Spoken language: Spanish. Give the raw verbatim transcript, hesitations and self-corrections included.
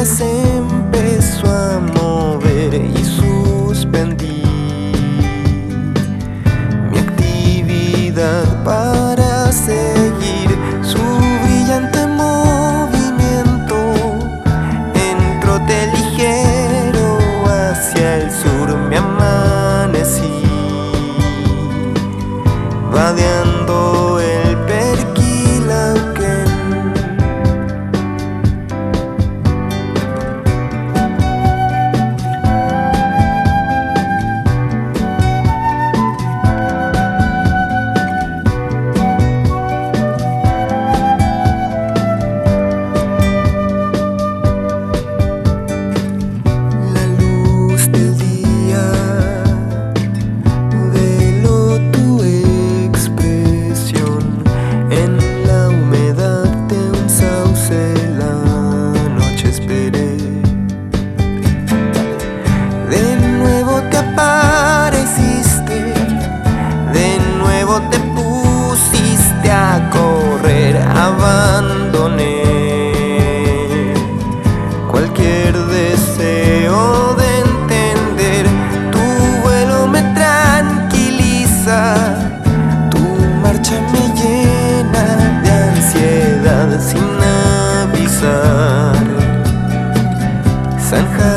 se empezó a mover y suspendí mi actividad para seguir su brillante movimiento. En trote ligero hacia el sur me amanecí, vadeando el Perquilauquén. La luz del día veló tu expresión en la humedad de un sauce. La noche esperé, de nuevo te apareciste, de nuevo te pusiste a correr. Abandoné cualquier deseo de entender, tu vuelo me tranquiliza, tu marcha me llena de ansiedad sin avisar. Zanja